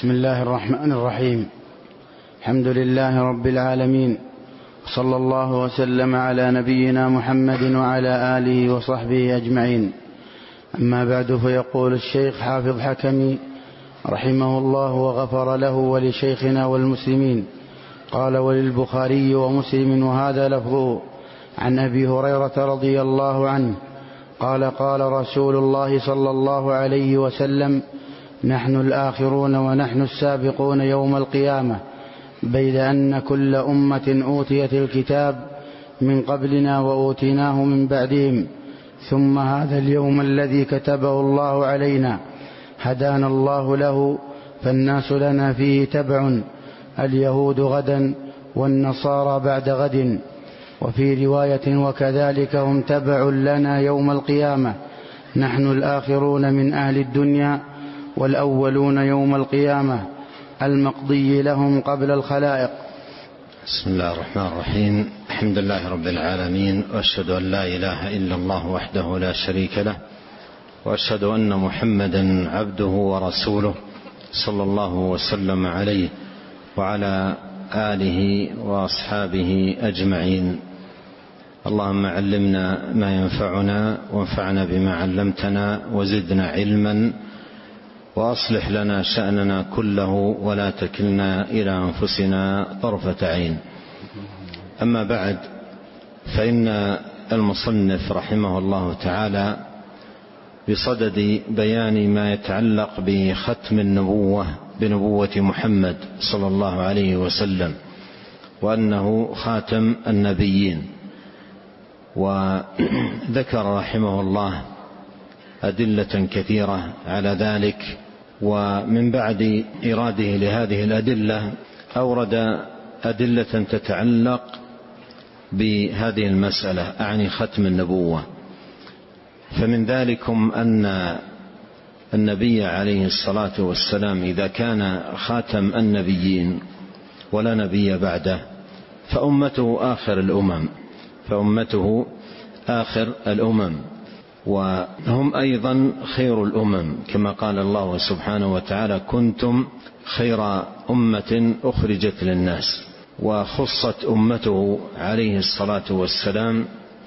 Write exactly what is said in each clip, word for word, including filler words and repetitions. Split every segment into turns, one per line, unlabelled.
بسم الله الرحمن الرحيم. الحمد لله رب العالمين، صلى الله وسلم على نبينا محمد وعلى آله وصحبه أجمعين. أما بعد، فيقول الشيخ حافظ حكمي رحمه الله وغفر له ولشيخنا والمسلمين، قال: وللبخاري ومسلم وهذا لفظه عن أبي هريرة رضي الله عنه قال: قال رسول الله صلى الله عليه وسلم: نحن الآخرون ونحن السابقون يوم القيامة، بيد أن كل أمة أوتيت الكتاب من قبلنا وأوتيناه من بعدهم، ثم هذا اليوم الذي كتبه الله علينا هدانا الله له، فالناس لنا فيه تبع، اليهود غدا والنصارى بعد غد. وفي رواية: وكذلك هم تبع لنا يوم القيامة، نحن الآخرون من أهل الدنيا والأولون يوم القيامة، المقضي لهم قبل الخلائق.
بسم الله الرحمن الرحيم. الحمد لله رب العالمين، وأشهد أن لا إله إلا الله وحده لا شريك له، وأشهد أن محمدا عبده ورسوله، صلى الله وسلم عليه وعلى آله وأصحابه أجمعين. اللهم علمنا ما ينفعنا، وانفعنا بما علمتنا، وزدنا علما، وأصلح لنا شأننا كله، ولا تكلنا إلى أنفسنا طرفة عين. أما بعد، فإن المصنف رحمه الله تعالى بصدد بيان ما يتعلق بختم النبوة بنبوة محمد صلى الله عليه وسلم، وأنه خاتم النبيين، وذكر رحمه الله أدلة كثيرة على ذلك. ومن بعد إراده لهذه الأدلة أورد أدلة تتعلق بهذه المسألة، أعني ختم النبوة. فمن ذلكم أن النبي عليه الصلاة والسلام إذا كان خاتم النبيين ولا نبي بعده، فأمته آخر الأمم فأمته آخر الأمم وهم أيضا خير الأمم، كما قال الله سبحانه وتعالى: كنتم خير أمة أخرجت للناس. وخصت أمته عليه الصلاة والسلام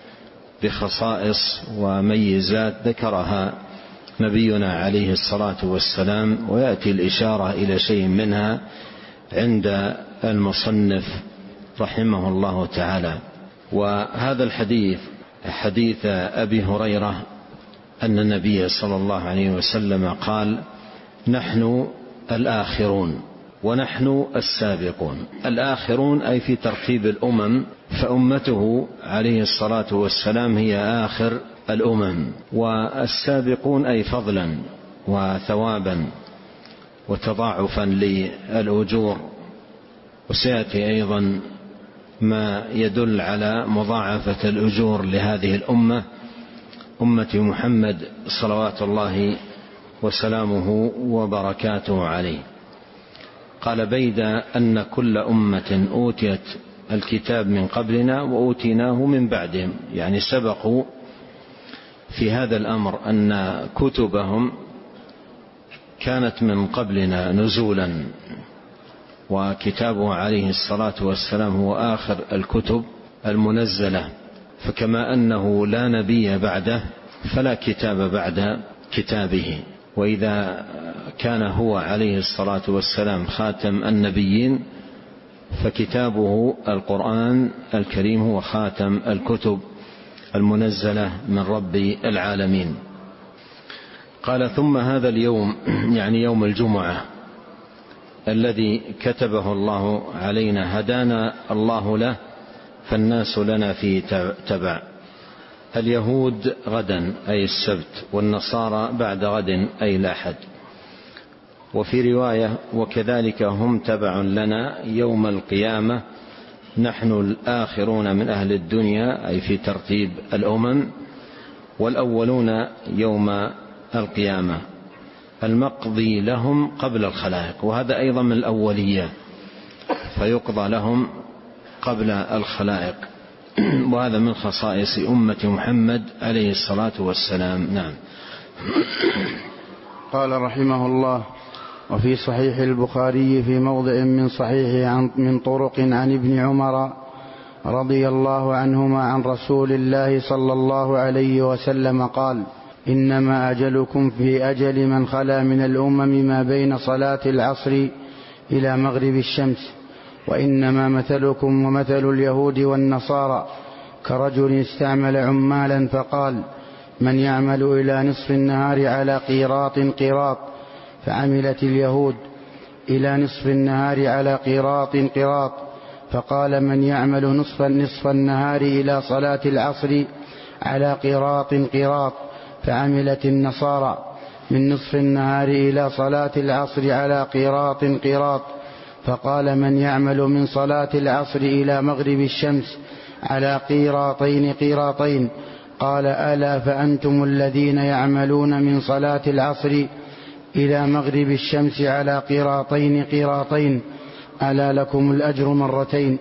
بخصائص وميزات ذكرها نبينا عليه الصلاة والسلام، ويأتي الإشارة إلى شيء منها عند المصنف رحمه الله تعالى. وهذا الحديث حديث أبي هريرة أن النبي صلى الله عليه وسلم قال: نحن الآخرون ونحن السابقون. الآخرون أي في ترتيب الأمم، فأمته عليه الصلاة والسلام هي آخر الأمم، والسابقون أي فضلا وثوابا وتضاعفا للأجور. وسيأتي أيضا ما يدل على مضاعفة الأجور لهذه الأمة، أمة محمد صلوات الله وسلامه وبركاته عليه. قال: بيد أن كل أمة أوتيت الكتاب من قبلنا وأوتيناه من بعدهم، يعني سبقوا في هذا الأمر أن كتبهم كانت من قبلنا نزولا، وكتابه عليه الصلاة والسلام هو آخر الكتب المنزلة. فكما أنه لا نبي بعده، فلا كتاب بعد كتابه. وإذا كان هو عليه الصلاة والسلام خاتم النبيين، فكتابه القرآن الكريم هو خاتم الكتب المنزلة من رب العالمين. قال: ثم هذا اليوم، يعني يوم الجمعة، الذي كتبه الله علينا هدانا الله له، فالناس لنا فيه تبع. اليهود غدا أي السبت، والنصارى بعد غد أي الأحد. وفي رواية: وكذلك هم تبع لنا يوم القيامة، نحن الآخرون من أهل الدنيا أي في ترتيب الأمم، والأولون يوم القيامة، المقضي لهم قبل الخلائق. وهذا أيضا من الأولية، فيقضى لهم قبل الخلائق، وهذا من خصائص أمة محمد عليه الصلاة والسلام. نعم.
قال رحمه الله: وفي صحيح البخاري في موضع من صحيحه من طرق عن ابن عمر رضي الله عنهما عن رسول الله صلى الله عليه وسلم قال: إنما أجلكم في أجل من خلا من الأمم ما بين صلاة العصر إلى مغرب الشمس، وإنما مثلكم ومثل اليهود والنصارى كرجل استعمل عمالا فقال: من يعمل إلى نصف النهار على قيراط قيراط، فعملت اليهود إلى نصف النهار على قيراط قيراط، فقال: من يعمل نصف, نصف النهار إلى صلاة العصر على قيراط قيراط، فعملت النصارى من نصف النهار إلى صلاة العصر على قيراط قيراط، فقال: من يعمل من صلاة العصر إلى مغرب الشمس على قيراطين قيراطين. قال: ألا فأنتم الذين يعملون من صلاة العصر إلى مغرب الشمس على قيراطين قيراطين، ألا لكم الأجر مرتين.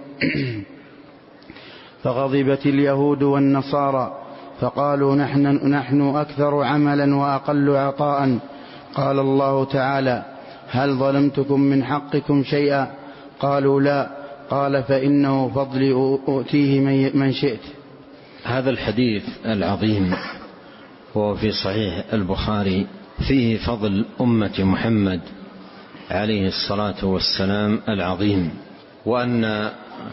فغضبت اليهود والنصارى فقالوا: نحن, نحن أكثر عملا وأقل عطاء. قال الله تعالى: هل ظلمتكم من حقكم شيئا؟ قالوا: لا. قال: فإنه فضلي أؤتيه من شئت.
هذا الحديث العظيم هو في صحيح البخاري، فيه فضل أمة محمد عليه الصلاة والسلام العظيم، وأن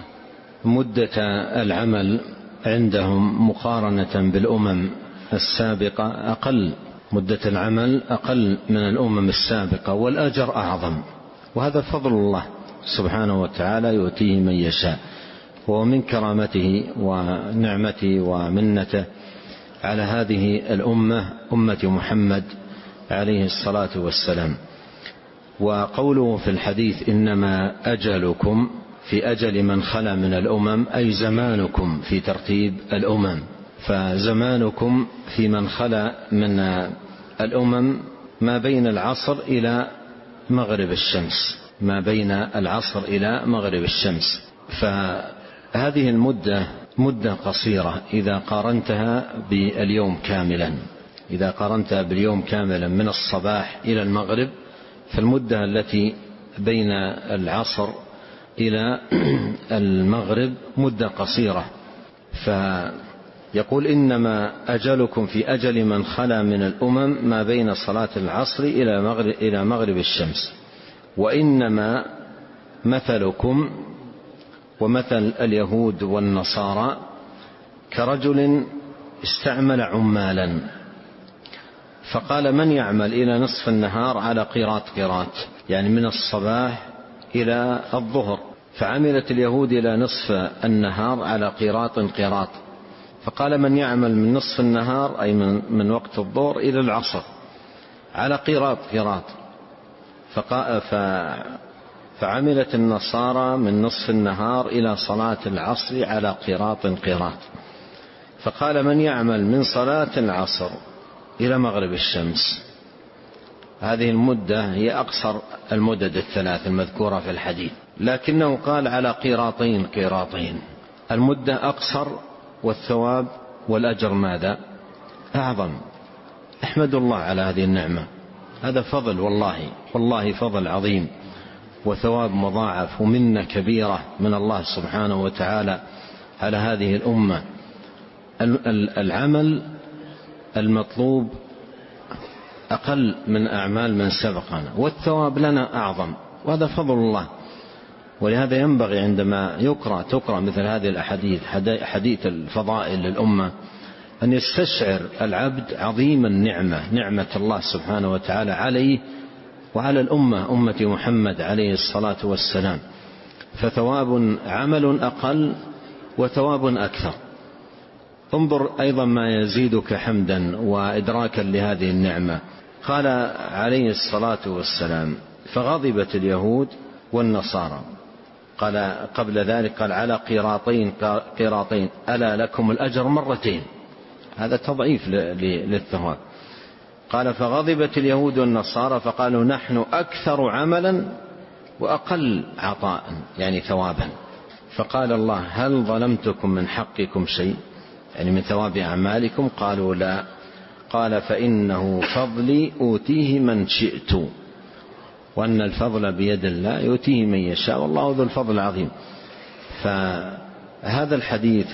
مدة العمل عندهم مقارنة بالأمم السابقة أقل، مدة العمل أقل من الأمم السابقة، والأجر أعظم. وهذا فضل الله سبحانه وتعالى يؤتيه من يشاء، ومن كرامته ونعمته ومنته على هذه الأمة أمة محمد عليه الصلاة والسلام. وقوله في الحديث: إنما أجلكم في أجل من خلا من الأمم، أي زمانكم في ترتيب الأمم، فزمانكم في من خلا من الأمم ما بين العصر إلى مغرب الشمس، ما بين العصر إلى مغرب الشمس. فهذه المدة مدة قصيرة إذا قارنتها باليوم كاملا، إذا قارنتها باليوم كاملا من الصباح إلى المغرب، فالمدة التي بين العصر إلى المغرب مدة قصيرة. فيقول: إنما أجلكم في أجل من خلا من الأمم ما بين صلاة العصر إلى مغرب, إلى مغرب الشمس، وإنما مثلكم ومثل اليهود والنصارى كرجل استعمل عمالا فقال: من يعمل إلى نصف النهار على قيراط قيراط، يعني من الصباح إلى الظهر، فعملت اليهود إلى نصف النهار على قيراط قيراط، فقال: من يعمل من نصف النهار أي من, من وقت الظهر إلى العصر على قيراط قيراط، فعملت النصارى من نصف النهار إلى صلاة العصر على قيراط قيراط، فقال: من يعمل من صلاة العصر إلى مغرب الشمس. هذه المدة هي أقصر المدد الثلاث المذكورة في الحديث، لكنه قال على قيراطين قيراطين، المدة أقصر والثواب والأجر ماذا؟ أعظم. أحمد الله على هذه النعمة، هذا فضل، والله والله فضل عظيم وثواب مضاعف ومنة كبيرة من الله سبحانه وتعالى على هذه الأمة. العمل المطلوب أقل من أعمال من سبقنا، والثواب لنا أعظم، وهذا فضل الله. ولهذا ينبغي عندما يقرأ تقرأ مثل هذه الأحاديث، حديث الفضائل للأمة، أن يستشعر العبد عظيم النعمة، نعمة الله سبحانه وتعالى عليه وعلى الأمة، أمة محمد عليه الصلاة والسلام. فثواب عمل أقل وثواب أكثر. انظر أيضا ما يزيدك حمدا وإدراكا لهذه النعمة. قال عليه الصلاة والسلام: فغضبت اليهود والنصارى. قال قبل ذلك قال: على قيراطين قيراطين ألا لكم الأجر مرتين. هذا تضعيف للثواب. قال: فغضبت اليهود والنصارى فقالوا: نحن أكثر عملا وأقل عطاء، يعني ثوابا. فقال الله: هل ظلمتكم من حقكم شيء، يعني من ثواب أعمالكم؟ قالوا: لا. قال: فإنه فضلي أوتيه من شئت. وأن الفضل بيد الله يؤتيه من يشاء والله ذو الفضل العظيم. فهذا الحديث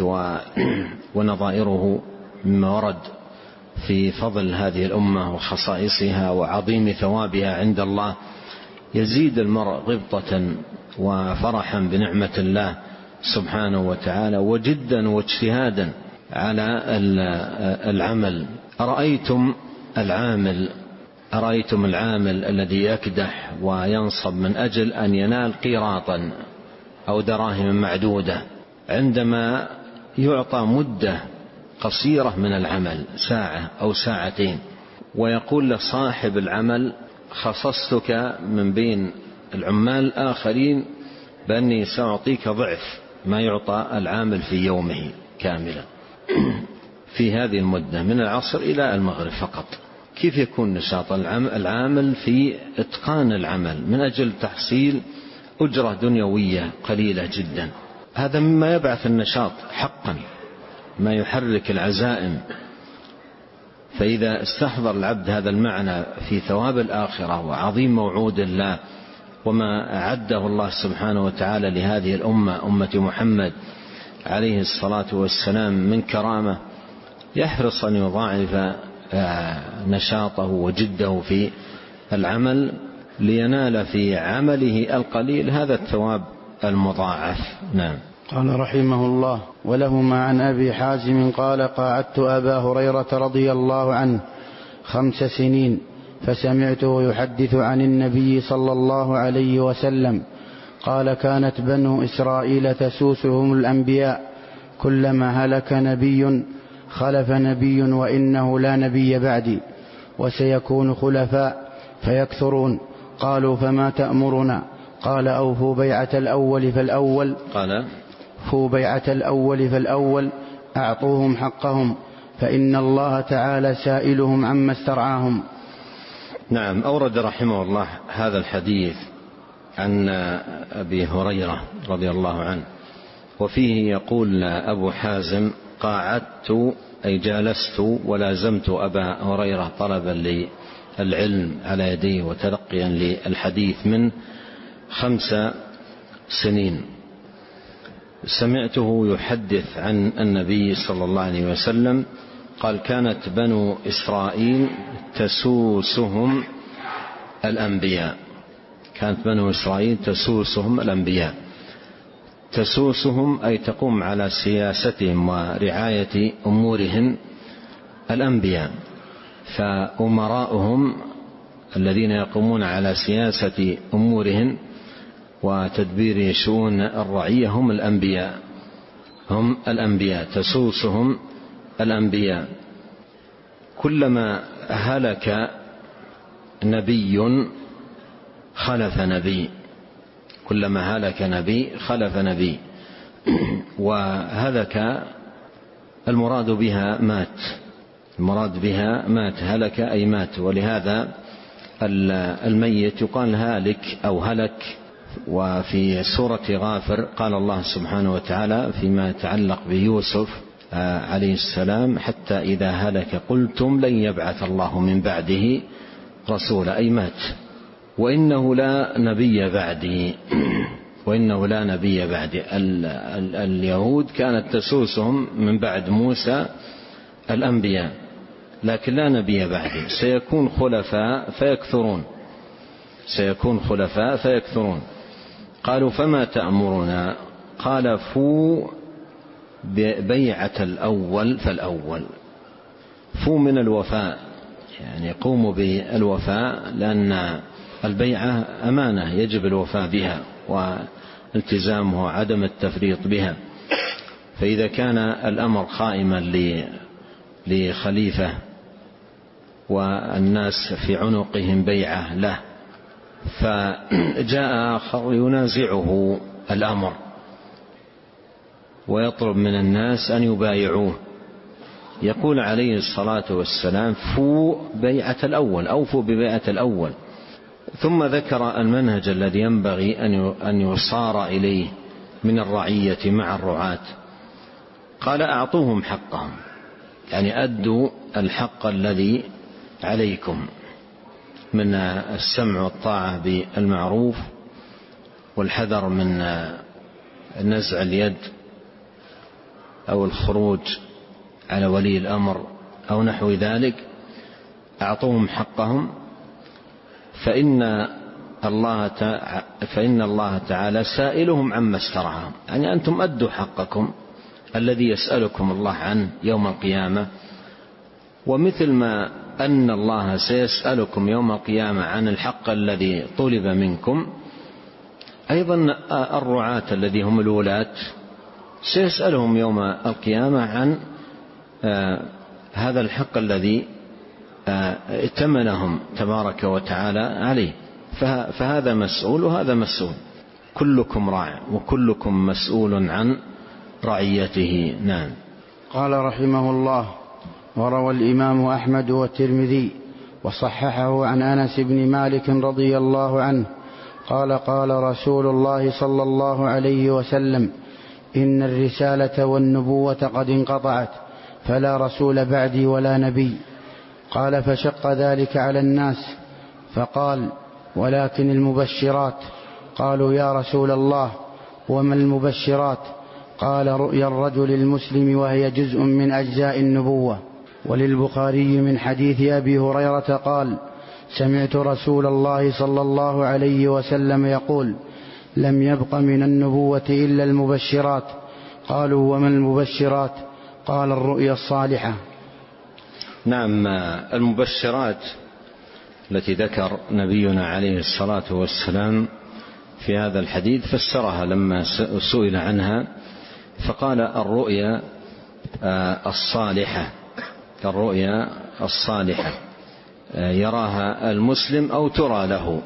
ونظائره مما ورد في فضل هذه الأمة وخصائصها وعظيم ثوابها عند الله يزيد المرء غبطة وفرحا بنعمة الله سبحانه وتعالى وجدا واجتهادا على العمل. أرأيتم العامل أرأيتم العامل الذي يكدح وينصب من أجل أن ينال قيراطا أو دراهم معدودة عندما يعطى مدة قصيرة من العمل ساعة أو ساعتين ويقول لصاحب العمل خصصتك من بين العمال الآخرين بأني سأعطيك ضعف ما يعطى العامل في يومه كاملا في هذه المدة من العصر إلى المغرب فقط. كيف يكون نشاط العامل في إتقان العمل من أجل تحصيل أجرة دنيوية قليلة جدا؟ هذا مما يبعث النشاط حقا، ما يحرك العزائم. فإذا استحضر العبد هذا المعنى في ثواب الآخرة وعظيم موعود الله وما أعده الله سبحانه وتعالى لهذه الأمة أمة محمد عليه الصلاة والسلام من كرامة، يحرص أن يضاعف نشاطه وجده في العمل لينال في عمله القليل هذا الثواب المضاعف. نعم.
قال رحمه الله: ولهما عن أبي حازم قال: قاعدت أبا هريرة رضي الله عنه خمس سنين فسمعته يحدث عن النبي صلى الله عليه وسلم قال: كانت بنو إسرائيل تسوسهم الأنبياء، كلما هلك نبي خلف نبي وإنه لا نبي بعدي، وسيكون خلفاء فيكثرون. قالوا: فما تأمرنا؟ قال: أوفوا بيعة الأول فالأول
قال
أوفوا بيعة الأول فالأول أعطوهم حقهم، فإن الله تعالى سائلهم عما استرعاهم.
نعم. أورد رحمه الله هذا الحديث عن أبي هريرة رضي الله عنه، وفيه يقول أبو حازم: قاعدت أي جالست ولازمت أبا هريرة طلبا للعلم على يديه وتلقيا للحديث من خمس سنين. سمعته يحدث عن النبي صلى الله عليه وسلم قال: كانت بنو إسرائيل تسوسهم الأنبياء. كانت بنو إسرائيل تسوسهم الأنبياء. تسوسهم أي تقوم على سياستهم ورعاية أمورهم الأنبياء، فأمراؤهم الذين يقومون على سياسة أمورهم وتدبير شؤون الرعية هم الأنبياء هم الأنبياء تسوسهم الأنبياء. كلما هلك نبي خلف نبي كلما هلك نبي خلف نبي وهلك المراد بها مات المراد بها مات هلك أي مات. ولهذا الميت يقال هالك أو هلك. وفي سورة غافر قال الله سبحانه وتعالى فيما يتعلق بيوسف عليه السلام: حتى إذا هلك قلتم لن يبعث الله من بعده رسولا، أي مات. وإنه لا نبي بعدي وإنه لا نبي بعدي. اليهود كانت تسوسهم من بعد موسى الأنبياء، لكن لا نبي بعدي. سيكون خلفاء فيكثرون سيكون خلفاء فيكثرون. قالوا: فما تأمرنا؟ قال: فو بيعة الأول فالأول. فو من الوفاء، يعني قوموا بالوفاء، لأن البيعة أمانة يجب الوفاء بها والتزامها وعدم التفريط بها. فإذا كان الأمر قائما لخليفة والناس في عنقهم بيعة له، فجاء آخر ينازعه الأمر ويطلب من الناس أن يبايعوه، يقول عليه الصلاة والسلام: فو بيعة الأول، أوفوا ببيعة الأول. ثم ذكر المنهج الذي ينبغي أن يصار إليه من الرعية مع الرعاة. قال: أعطوهم حقهم، يعني أدوا الحق الذي عليكم. من السمع والطاعة بالمعروف، والحذر من نزع اليد أو الخروج على ولي الأمر أو نحو ذلك، أعطوهم حقهم، فإن الله فإن الله تعالى سائلهم عما استرعاهم، يعني أنتم أدوا حقكم الذي يسألكم الله عنه يوم القيامة. ومثل ما أن الله سيسألكم يوم القيامة عن الحق الذي طلب منكم، أيضا الرعاة الذي هم الولاة سيسألهم يوم القيامة عن هذا الحق الذي ائتمنهم تبارك وتعالى عليه. فهذا مسؤول وهذا مسؤول، كلكم راع وكلكم مسؤول عن رعيته. نعم.
قال رحمه الله: وروى الإمام أحمد والترمذي وصححه عن أنس بن مالك رضي الله عنه قال: قال رسول الله صلى الله عليه وسلم: إن الرسالة والنبوة قد انقطعت، فلا رسول بعدي ولا نبي. قال: فشق ذلك على الناس، فقال: ولكن المبشرات. قالوا: يا رسول الله، وما المبشرات؟ قال: رؤيا الرجل المسلم، وهي جزء من أجزاء النبوة. وللبخاري من حديث أبي هريرة قال: سمعت رسول الله صلى الله عليه وسلم يقول: لم يبق من النبوة إلا المبشرات. قالوا: وما المبشرات؟ قال: الرؤيا الصالحة.
نعم. المبشرات التي ذكر نبينا عليه الصلاة والسلام في هذا الحديث فسرها لما سئل عنها، فقال: الرؤيا الصالحة، الرؤيا الصالحة يراها المسلم أو ترى له.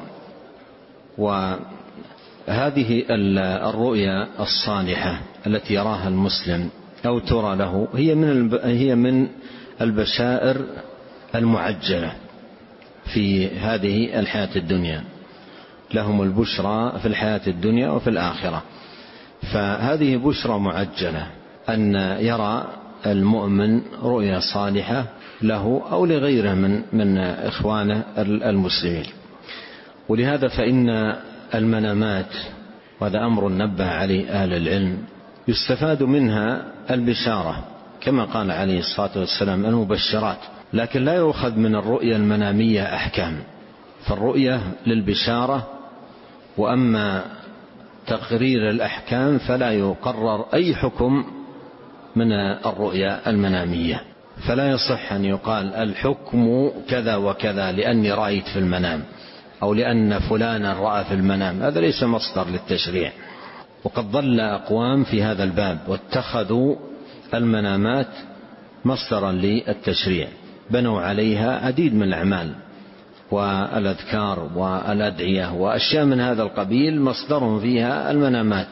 وهذه الرؤيا الصالحة التي يراها المسلم أو ترى له هي من هي من البشائر المعجلة في هذه الحياة الدنيا، لهم البشرى في الحياة الدنيا وفي الآخرة. فهذه بشرى معجلة أن يرى المؤمن رؤيا صالحة له أو لغيره من من إخوانه المسلمين. ولهذا فإن المنامات، وهذا أمر نبه عليه أهل العلم، يستفاد منها البشارة كما قال عليه الصلاة والسلام: المبشرات. لكن لا يؤخذ من الرؤيا المنامية أحكام، فالرؤيا للبشارة، وأما تقرير الأحكام فلا يقرر أي حكم من الرؤيا المنامية. فلا يصح أن يقال الحكم كذا وكذا لأني رأيت في المنام، أو لأن فلانا رأى في المنام، هذا ليس مصدر للتشريع. وقد ضل أقوام في هذا الباب واتخذوا المنامات مصدرا للتشريع، بنوا عليها عديد من الأعمال والأذكار والأدعية وأشياء من هذا القبيل مصدر فيها المنامات،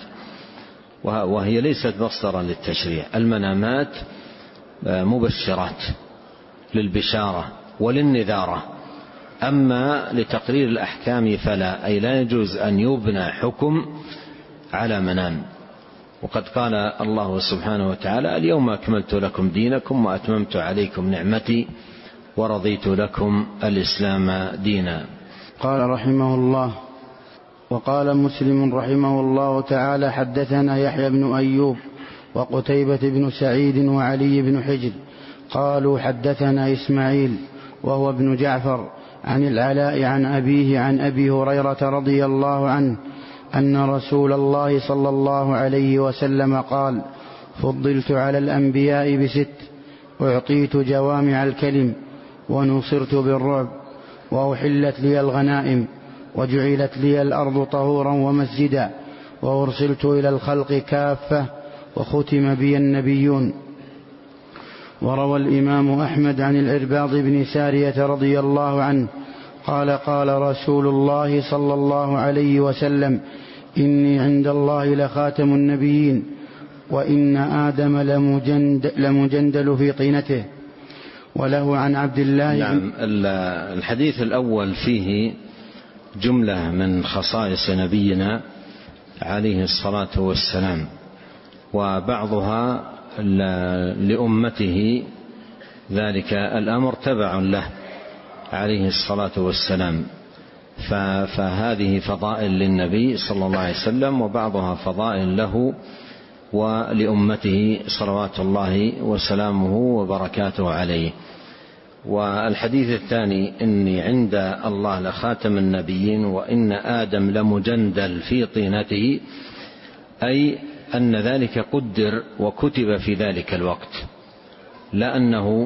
وهي ليست مصدرا للتشريع. المنامات مبشرات للبشارة وللنذارة، أما لتقرير الأحكام فلا، أي لا يجوز أن يبنى حكم على منام. وقد قال الله سبحانه وتعالى: اليوم أكملت لكم دينكم وأتممت عليكم نعمتي ورضيت لكم الإسلام دينا.
قال رحمه الله: وقال مسلم رحمه الله تعالى: حدثنا يحيى بن أيوب وقتيبة بن سعيد وعلي بن حجر قالوا حدثنا إسماعيل وهو ابن جعفر عن العلاء عن أبيه عن أبي هريرة رضي الله عنه أن رسول الله صلى الله عليه وسلم قال: فضلت على الأنبياء بست، أعطيت جوامع الكلم، ونصرت بالرعب، وأحلت لي الغنائم، وجعلت لي الأرض طهورا ومسجدا، وأرسلت إلى الخلق كافة، وختم بي النبيون. وروى الإمام أحمد عن العرباض بن سارية رضي الله عنه قال: قال رسول الله صلى الله عليه وسلم: إني عند الله لخاتم النبيين، وإن آدم لمجند لمجندل في طينته. وله عن عبد الله.
نعم. الحديث الأول فيه جملة من خصائص نبينا عليه الصلاة والسلام، وبعضها لأمته ذلك الأمر تبع له، عليه الصلاة والسلام. فهذه فضائل للنبي صلى الله عليه وسلم، وبعضها فضائل له ولأمته صلوات الله وسلامه وبركاته عليه. والحديث الثاني: إني عند الله لخاتم النبيين وإن آدم لمجندل في طينته، أي أن ذلك قدر وكتب في ذلك الوقت، لا أنه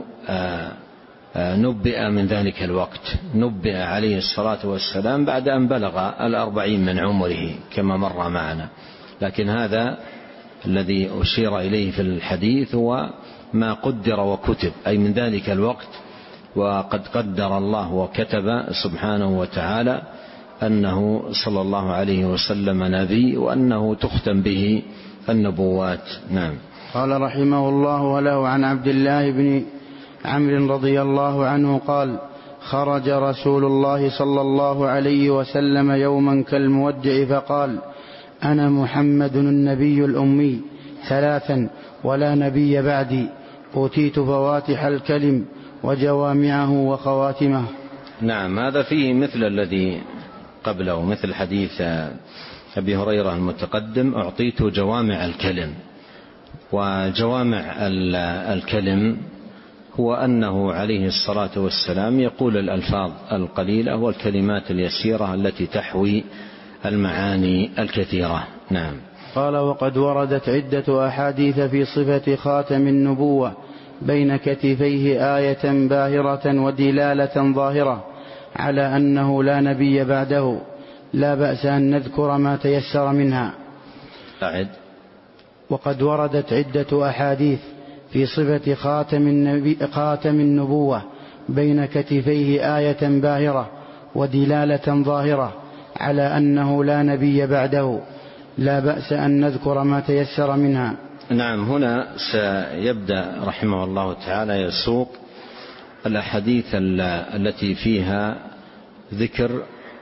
نبئ من ذلك الوقت، نبئ عليه الصلاة والسلام بعد أن بلغ الأربعين من عمره كما مر معنا. لكن هذا الذي أشير إليه في الحديث هو ما قدر وكتب، أي من ذلك الوقت، وقد قدر الله وكتب سبحانه وتعالى أنه صلى الله عليه وسلم نبي، وأنه تختم به النبوات. نعم.
قال رحمه الله: وله عن عبد الله بن عمرو رضي الله عنه قال: خرج رسول الله صلى الله عليه وسلم يوما كالمودع فقال: أنا محمد النبي الأمي ثلاثا ولا نبي بعدي، أوتيت فواتح الكلم وجوامعه وخواتمه.
نعم، هذا فيه مثل الذي قبله، مثل حديث أبي هريرة المتقدم: أعطيت جوامع الكلم. وجوامع الكلم هو أنه عليه الصلاة والسلام يقول الألفاظ القليلة والكلمات اليسيرة التي تحوي المعاني الكثيرة. نعم.
قال: وقد وردت عدة أحاديث في صفة خاتم النبوة بين كتفيه آية باهرة ودلالة ظاهرة على أنه لا نبي بعده، لا بأس أن نذكر ما تيسر منها.
أعد.
وقد وردت عدة أحاديث في صفة خاتم, النبي خاتم النبوة بين كتفيه آية باهرة ودلالة ظاهرة على أنه لا نبي بعده، لا بأس أن نذكر ما تيسر منها.
نعم. هنا سيبدأ رحمه الله تعالى يسوق الأحاديث التي فيها ذكر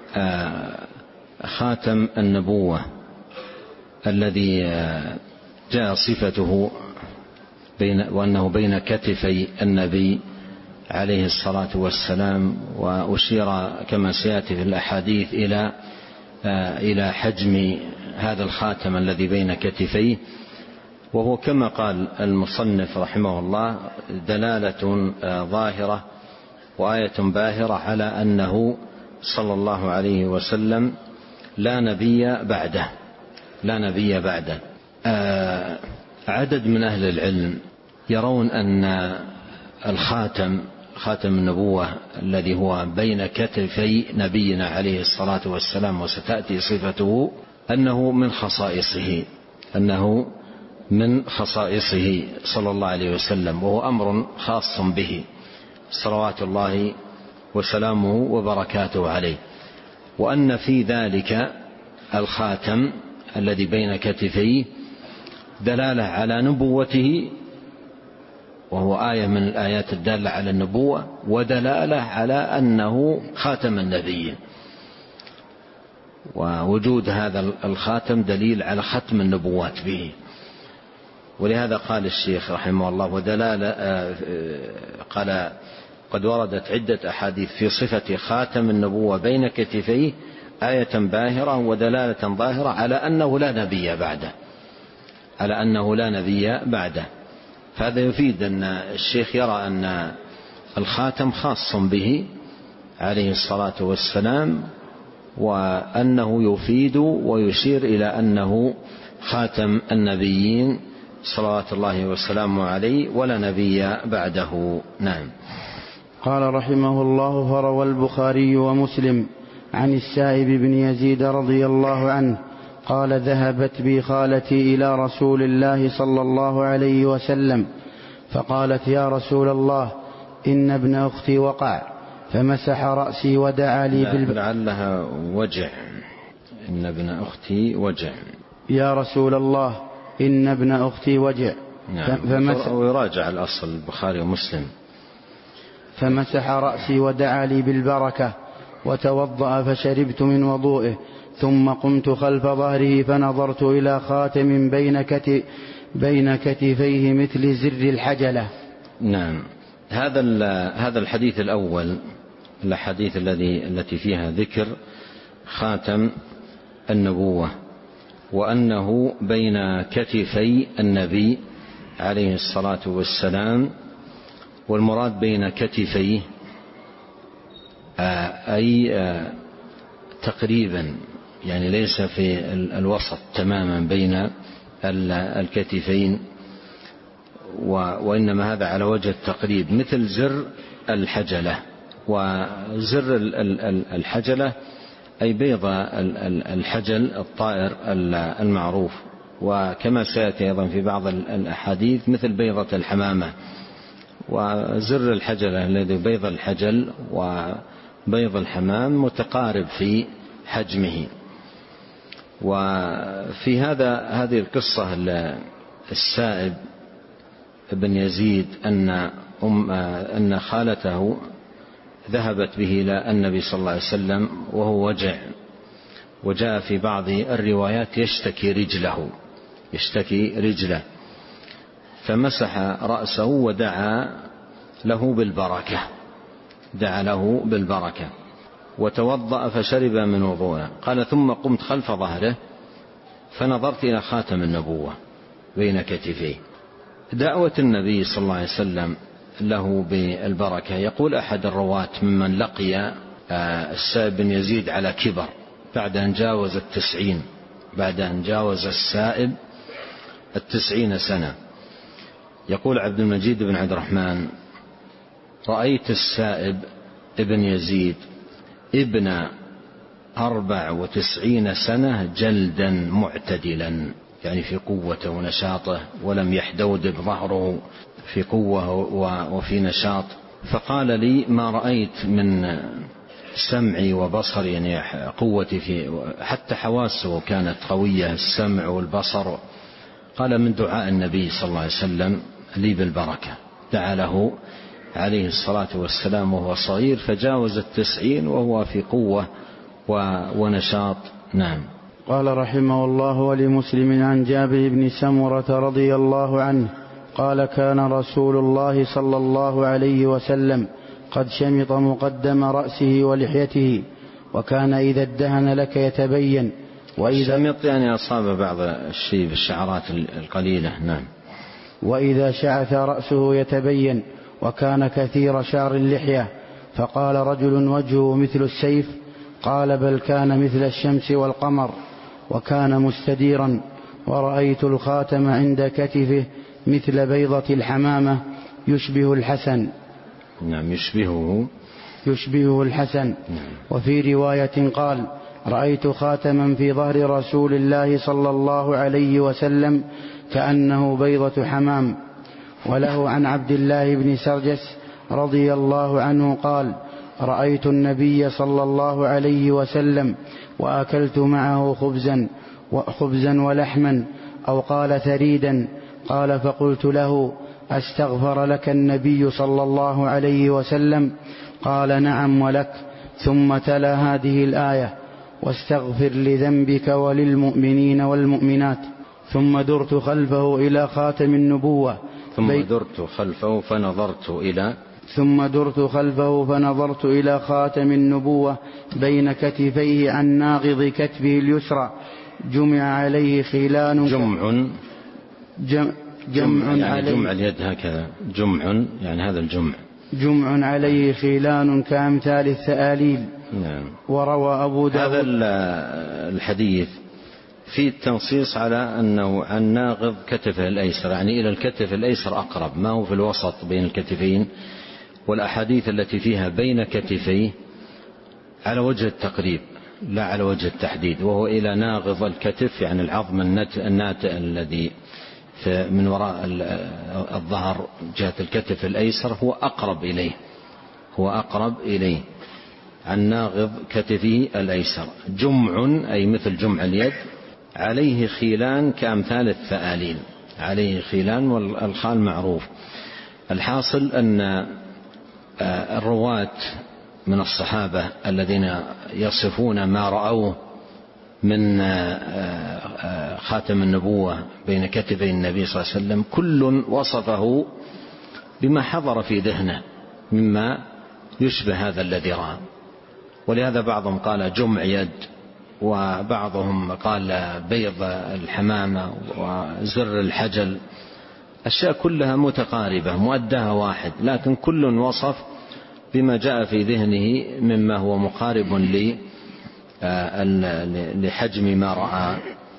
خاتم النبوة الذي جاء صفته بين وأنه بين كتفي النبي عليه الصلاة والسلام، وأشير كما سيأتي في الأحاديث إلى إلى حجم هذا الخاتم الذي بين كتفيه، وهو كما قال المصنف رحمه الله دلالة ظاهرة وآية باهرة على أنه صلى الله عليه وسلم لا نبي بعده، لا نبي بعده. عدد من أهل العلم يرون أن الخاتم خاتم النبوة الذي هو بين كتفي نبينا عليه الصلاة والسلام وستأتي صفته أنه من خصائصه، أنه من خصائصه صلى الله عليه وسلم، وهو أمر خاص به صلوات الله وسلامه وبركاته عليه، وأن في ذلك الخاتم الذي بين كتفيه دلالة على نبوته، وهو آية من الآيات الدالة على النبوة، ودلالة على أنه خاتم النبيين، ووجود هذا الخاتم دليل على ختم النبوات به. ولهذا قال الشيخ رحمه الله ودلالة قال: قد وردت عدة أحاديث في صفة خاتم النبوة بين كتفيه آية باهرة ودلالة ظاهرة على أنه لا نبي بعده، على أنه لا نبي بعده. فهذا يفيد أن الشيخ يرى أن الخاتم خاص به عليه الصلاة والسلام، وأنه يفيد ويشير إلى أنه خاتم النبيين صلوات الله وسلامه عليه ولا نبي بعده. نعم.
قال رحمه الله: فروى البخاري ومسلم عن السائب بن يزيد رضي الله عنه قال: ذهبت بي خالتي إلى رسول الله صلى الله عليه وسلم فقالت: يا رسول الله، إن ابن أختي وقع، فمسح رأسي ودعا لي بالب...
لعلها وجع. إن ابن أختي وجع.
يا رسول الله، إن ابن أختي وجع.
نعم. فمسح... ويراجع الأصل البخاري ومسلم.
فمسح رأسي ودعا لي بالبركة، وتوضأ فشربت من وضوئه، ثم قمت خلف ظهره فنظرت إلى خاتم بين, كتف بين كتفيه مثل زر الحجلة.
نعم. هذا هذا الحديث الأول الأحاديث الذي التي فيها ذكر خاتم النبوة، وأنه بين كتفي النبي عليه الصلاة والسلام. والمراد بين كتفيه أي تقريبا، يعني ليس في الوسط تماما بين الكتفين، وإنما هذا على وجه التقريب، مثل زر الحجلة. وزر الحجلة أي بيض الحجل الطائر المعروف، وكما سيأتي أيضا في بعض الأحاديث مثل بيضة الحمامة. وزر الحجلة الذي بيض الحجل وبيض الحمام متقارب في حجمه. وفي هذا هذه القصة السائب ابن يزيد أن أم أن خالته ذهبت به إلى النبي صلى الله عليه وسلم وهو وجع، وجاء في بعض الروايات يشتكي رجله يشتكي رجله فمسح رأسه ودعا له بالبركة دعا له بالبركة وتوضأ فشرب من وضوءه. قال: ثم قمت خلف ظهره فنظرت إلى خاتم النبوة بين كتفيه. دعوة النبي صلى الله عليه وسلم له بالبركة. يقول أحد الرواة ممن لقي السائب بن يزيد على كبر بعد أن جاوز التسعين بعد أن جاوز السائب التسعين سنة، يقول عبد المجيد بن عبد الرحمن: رأيت السائب ابن يزيد ابن أربع وتسعين سنة جلدا معتدلا، يعني في قوته ونشاطه، ولم يحدودب ظهره، في قوة وفي نشاط. فقال لي: ما رأيت من سمعي وبصري، يعني قوتي في حتى حواسه كانت قوية، السمع والبصر. قال: من دعاء النبي صلى الله عليه وسلم لي بالبركة، دعا له عليه الصلاة والسلام وهو صغير فجاوز التسعين وهو في قوة ونشاط. نعم.
قال رحمه الله: ولمسلم عن جابر بن سمرة رضي الله عنه قال: كان رسول الله صلى الله عليه وسلم قد شمط مقدم رأسه ولحيته، وكان إذا ادهن لك يتبين، وإذا
شمط يعني أصاب بعض الشيء بالشعرات القليلة. نعم.
وإذا شعث رأسه يتبين، وكان كثير شعر اللحية. فقال رجل: وجهه مثل السيف. قال: بل كان مثل الشمس والقمر، وكان مستديرا. ورأيت الخاتم عند كتفه مثل بيضة الحمامة يشبه الحسن.
نعم. يشبهه
يشبهه الحسن.
نعم.
وفي رواية قال: رأيت خاتما في ظهر رسول الله صلى الله عليه وسلم كأنه بيضة حمام. وله عن عبد الله بن سرجس رضي الله عنه قال: رأيت النبي صلى الله عليه وسلم وأكلت معه خبزا وخبزا ولحما، أو قال ثريدا. قال: فقلت له: أستغفر لك النبي صلى الله عليه وسلم؟ قال: نعم ولك. ثم تلا هذه الآية: واستغفر لذنبك وللمؤمنين والمؤمنات. ثم درت خلفه إلى خاتم النبوة
ثم درت خلفه فنظرت إلى
ثم درت خلفه فنظرت إلى خاتم النبوة بين كتفيه عن ناغض كتفه اليسرى، جمع عليه خلان
جمع
جمع, جمع
يعني
عليه
جمع اليد هكذا، جمع يعني هذا الجمع
جمع عليه خلان كأمثال الثآليل.
نعم.
وروى أبو داود
هذا الحديث في التنصيص على أنه عن ناغض كتفه الأيسر، يعني إلى الكتف الأيسر أقرب، ما هو في الوسط بين الكتفين. والأحاديث التي فيها بين كتفيه على وجه التقريب لا على وجه التحديد، وهو إلى ناغض الكتف، يعني العظم الناتئ الذي من وراء الظهر جهة الكتف الأيسر هو أقرب إليه هو أقرب إليه عن ناغض كتفه الأيسر. جمع أي مثل جمع اليد، عليه خيلان كأمثال الثآليل، عليه خيلان، والخال معروف. الحاصل أن الرواة من الصحابة الذين يصفون ما رأوه من خاتم النبوة بين كتفي النبي صلى الله عليه وسلم كل وصفه بما حضر في ذهنه مما يشبه هذا الذي رأى. ولهذا بعضهم قال جمع يد، وبعضهم قال بيض الحمامة وزر الحجل، أشياء كلها متقاربة مؤداها واحد، لكن كل وصف بما جاء في ذهنه مما هو مقارب لحجم ما رأى.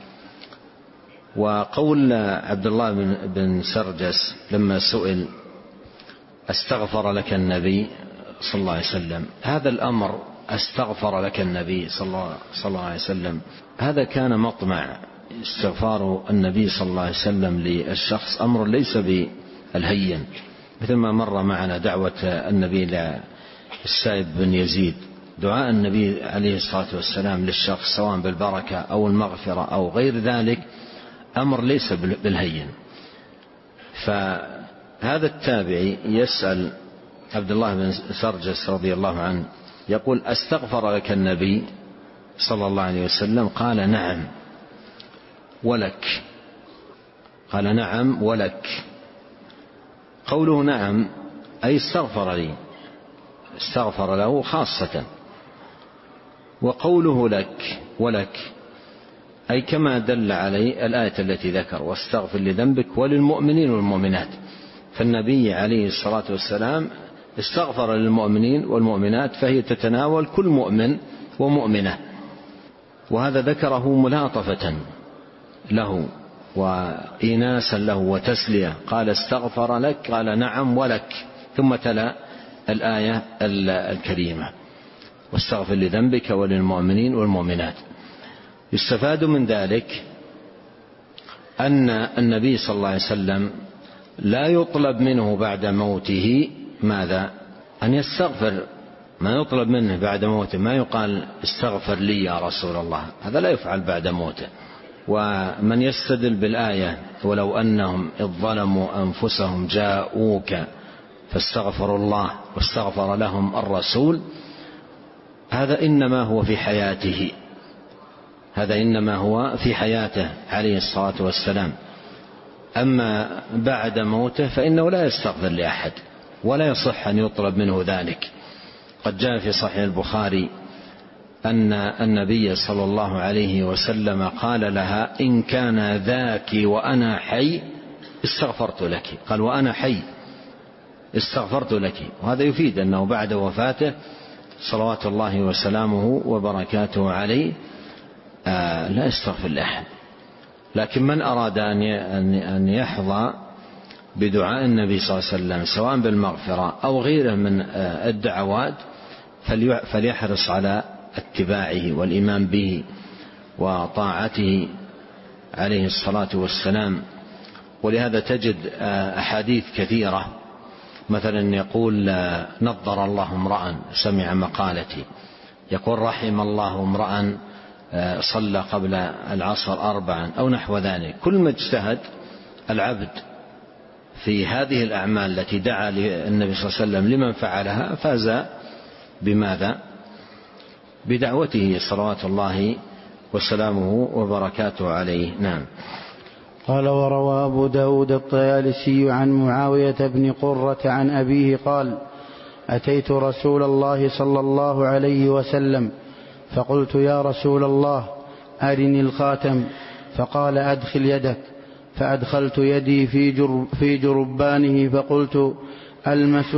وقول عبد الله بن سرجس لما سئل استغفر لك النبي صلى الله عليه وسلم، هذا الأمر استغفر لك النبي صلى الله عليه وسلم، هذا كان مطمع. استغفار النبي صلى الله عليه وسلم للشخص أمر ليس بالهين، مثل ما مر معنا دعوة النبي للسائب بن يزيد، دعاء النبي عليه الصلاة والسلام للشخص سواء بالبركة أو المغفرة أو غير ذلك أمر ليس بالهين. فهذا التابعي يسأل عبد الله بن سرجس رضي الله عنه يقول استغفر لك النبي صلى الله عليه وسلم؟ قال نعم ولك. قال نعم ولك. قوله نعم أي استغفر لي، استغفر له خاصة. وقوله لك ولك أي كما دل عليه الآية التي ذكر واستغفر لذنبك وللمؤمنين والمؤمنات. فالنبي عليه الصلاة والسلام استغفر للمؤمنين والمؤمنات، فهي تتناول كل مؤمن ومؤمنة، وهذا ذكره ملاطفة له وإناسا له وتسلية. قال استغفر لك، قال نعم ولك، ثم تلا الآية الكريمة واستغفر لذنبك وللمؤمنين والمؤمنات. يستفاد من ذلك أن النبي صلى الله عليه وسلم لا يطلب منه بعد موته ماذا؟ أن يستغفر. ما يطلب منه بعد موته، ما يقال استغفر لي يا رسول الله، هذا لا يفعل بعد موته. ومن يستدل بالآية ولو أنهم إذ ظلموا أنفسهم جاءوك فاستغفروا الله واستغفر لهم الرسول، هذا إنما هو في حياته، هذا إنما هو في حياته عليه الصلاة والسلام. أما بعد موته فإنه لا يستغفر لأحد ولا يصح أن يطلب منه ذلك. قد جاء في صحيح البخاري أن النبي صلى الله عليه وسلم قال لها إن كان ذاك وأنا حي استغفرت لك. قال وأنا حي استغفرت لك، وهذا يفيد أنه بعد وفاته صلوات الله وسلامه وبركاته عليه آه لا يستغفر لأحد. لكن من أراد أن يحظى بدعاء النبي صلى الله عليه وسلم سواء بالمغفرة أو غيره من الدعوات فليحرص على اتباعه والإيمان به وطاعته عليه الصلاة والسلام. ولهذا تجد أحاديث كثيرة، مثلا يقول نضر الله امرأ سمع مقالتي، يقول رحم الله امرأ صلى قبل العصر أربعا أو نحو ذلك. كل ما اجتهد العبد في هذه الأعمال التي دعا النبي صلى الله عليه وسلم لمن فعلها فاز بماذا؟ بدعوته صلوات الله وسلامه وبركاته عليه. نعم.
قال وروى أبو داود الطيالسي عن معاوية بن قرة عن أبيه قال أتيت رسول الله صلى الله عليه وسلم فقلت يا رسول الله أرني الخاتم، فقال أدخل يدك، فأدخلت يدي في, جر في جربانه فقلت ألمس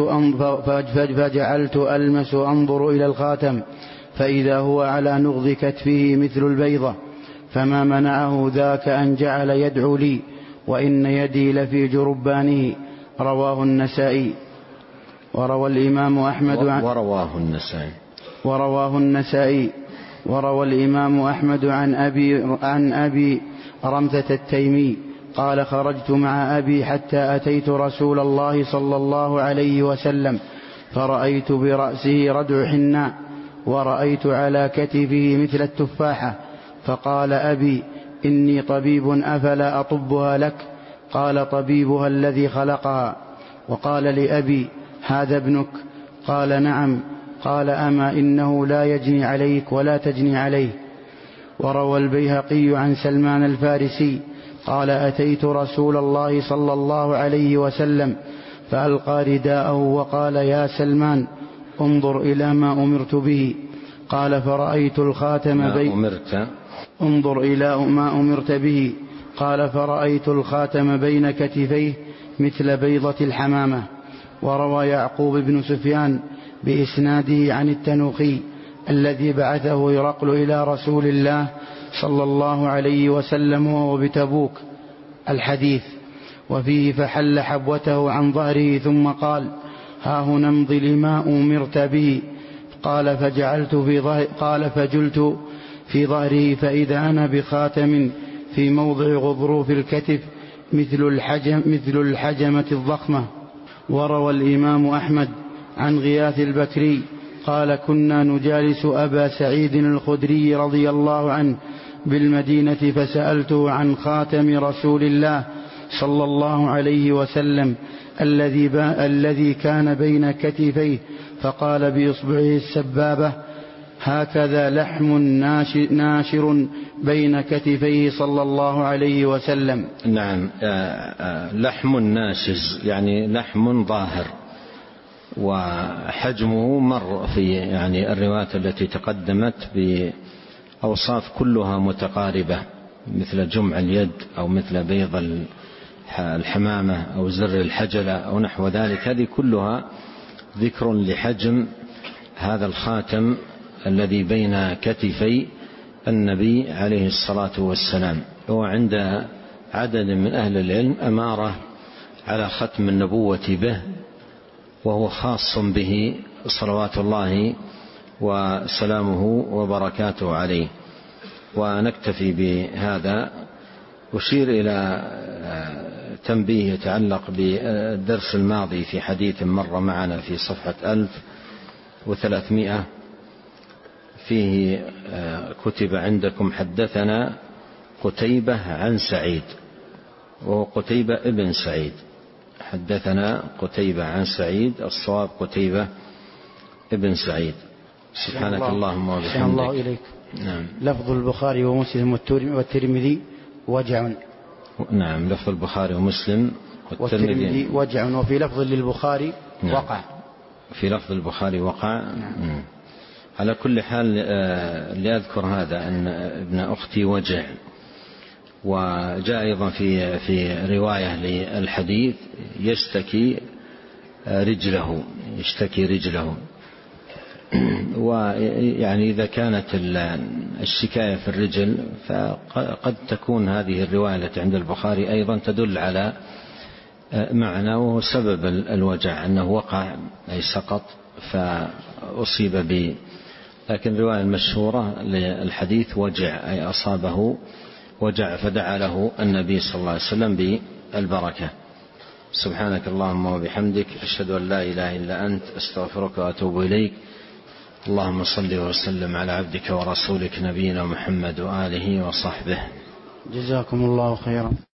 فجعلت ألمس أنظر إلى الخاتم فإذا هو على نغض كتفه مثل البيضة، فما منعه ذاك أن جعل يدعو لي وإن يدي لفي جربانه. رواه النسائي. وروى الإمام أحمد عن
ورواه النسائي
ورواه النسائي وروى الإمام أحمد عن أبي, عن أبي رمثة التيمي قال خرجت مع أبي حتى أتيت رسول الله صلى الله عليه وسلم فرأيت برأسه ردع حناء ورأيت على كتفه مثل التفاحة، فقال أبي إني طبيب أفلا أطبها لك؟ قال طبيبها الذي خلقها. وقال لأبي هذا ابنك؟ قال نعم. قال أما إنه لا يجني عليك ولا تجني عليه. وروى البيهقي عن سلمان الفارسي قال أتيت رسول الله صلى الله عليه وسلم فألقى رداءه وقال يا سلمان انظر إلى ما أمرت به. قال فرأيت الخاتم
ما
بين
أمرت
انظر إلى ما أمرت به. قال فرأيت الخاتم بين كتفيه مثل بيضة الحمامة. وروى يعقوب بن سفيان بإسناده عن التنوخي الذي بعثه هرقل إلى رسول الله صلى الله عليه وسلم وهو بتبوك الحديث، وفيه فحل حبوته عن ظهره ثم قال ها هنا امض لما أمرت به. قال فجعلت في ظهر قال فجلت في ظهره فإذا أنا بخاتم في موضع غضروف الكتف مثل الحجم مثل الحجمة الضخمة. وروى الإمام أحمد عن غياث البكري قال كنا نجالس أبا سعيد الخدري رضي الله عنه بالمدينة فسألته عن خاتم رسول الله صلى الله عليه وسلم الذي, الذي كان بين كتفيه، فقال بإصبعه السبابة هكذا لحم ناشر بين كتفيه صلى الله عليه وسلم.
نعم، لحم ناشز يعني لحم ظاهر، وحجمه مر في يعني الروايات التي تقدمت بأوصاف كلها متقاربة، مثل جمع اليد أو مثل بيض الحمامة أو زر الحجلة أو نحو ذلك. هذه كلها ذكر لحجم هذا الخاتم الذي بين كتفي النبي عليه الصلاة والسلام. هو عند عدد من أهل العلم أمارة على ختم النبوة به، وهو خاص به صلوات الله وسلامه وبركاته عليه. ونكتفي بهذا. أشير إلى تنبيه يتعلق بالدرس الماضي في حديث مر معنا في صفحة ألف وثلاثمائة، فيه كتب عندكم حدثنا قتيبة عن سعيد، وهو قتيبة ابن سعيد. حدثنا قتيبة عن سعيد، الصواب قتيبة ابن سعيد. سبحانك اللهم وبحمدك.
الله إليك.
نعم.
لفظ البخاري ومسلم والترمذي وجع.
نعم، لفظ البخاري ومسلم والترمذي
وجع. وفي لفظ للبخاري نعم. وقع.
في لفظ البخاري وقع. نعم. على كل حال لأذكر هذا أن ابن أختي وجع، وجاء أيضا في في رواية للحديث يشتكي رجله يشتكي رجله ويعني إذا كانت الشكاية في الرجل فقد تكون هذه الرواية التي عند البخاري أيضا تدل على معنى، وهو سبب الوجع أنه وقع أي سقط فأصيب به. لكن الرواية المشهورة للحديث وجع أي أصابه وجع، فدعا له النبي صلى الله عليه وسلم بالبركة. سبحانك اللهم وبحمدك، أشهد أن لا إله إلا أنت، أستغفرك وأتوب إليك. اللهم صل وسلم على عبدك ورسولك نبينا محمد وآله وصحبه.
جزاكم الله خيرا.